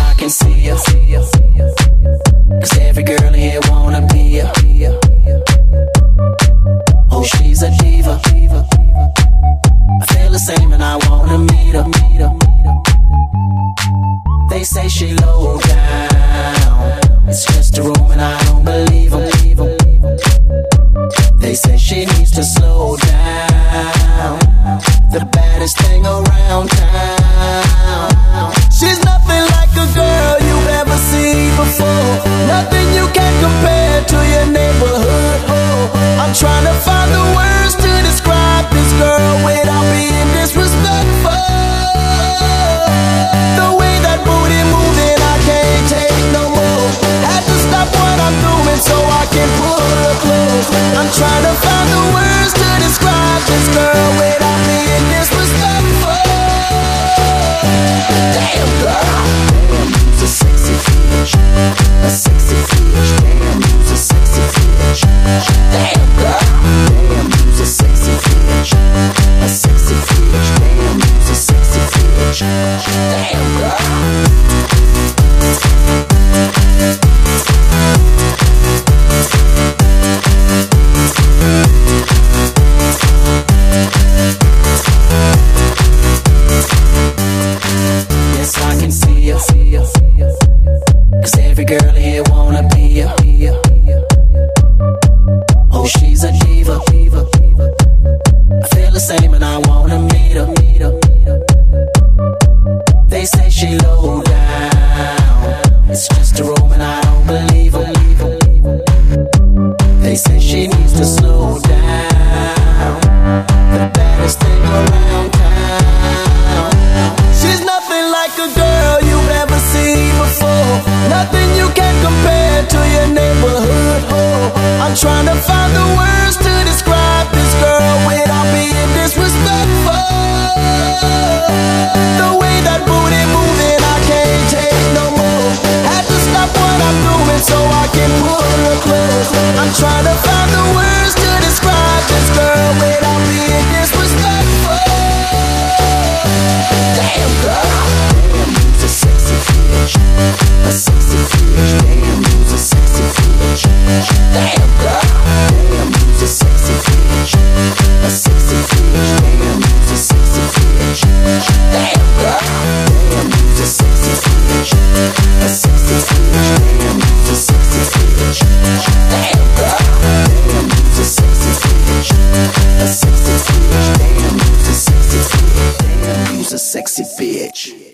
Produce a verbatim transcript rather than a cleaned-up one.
I can see ya. Cause every girl in here wanna be ya. Oh, she's a diva. I feel the same and I wanna meet her. They say she low down, it's just a room and I don't believe them. They say she needs to slow down, the baddest thing around town. She's nothing like a girl you've ever seen before, nothing you can compare to your neighborhood. Oh, I'm trying to find the words to describe this girl without being disrespectful. The way that booty moving, I can't take no more. Had to stop what I'm doing so I can pull her close. I'm trying to find the words to describe this girl without being disrespectful. Damn girl, damn, you's a sexy bitch, a sexy bitch. Damn, you's a sexy bitch. Damn girl, damn, you's a sexy bitch, a sexy bitch. Damn, you's a sexy bitch. Damn girl. Cause every girl here wanna be ya. Oh, she's a diva. I feel the same and I wanna meet her. They say she low down, it's just a room and I don't believe them. They say she needs to slow down, the baddest thing around town. She's nothing like a girl you've ever seen before, nothing you can compare to your neighborhood. Oh, I'm trying to find the words to describe this girl without being disrespectful. The way that booty moving, I can't take no more. Had to stop what I'm doing so I can pull her close. I'm trying to find the words to describe this girl without being disrespectful. Damn girl, damn, you's a sexy bitch, a sexy bitch. Damn, you's a sexy bitch. Damn girl, damn, you's a sexy bitch, a sexy bitch. Damn, you's a sexy bitch. Damn girl, damn, you's a sexy bitch, a sexy bitch. Damn, you's a sexy bitch. Damn girl, damn, you's a sexy bitch, a sexy bitch. Damn, you's a sexy bitch. Damn, you's a sexy bitch.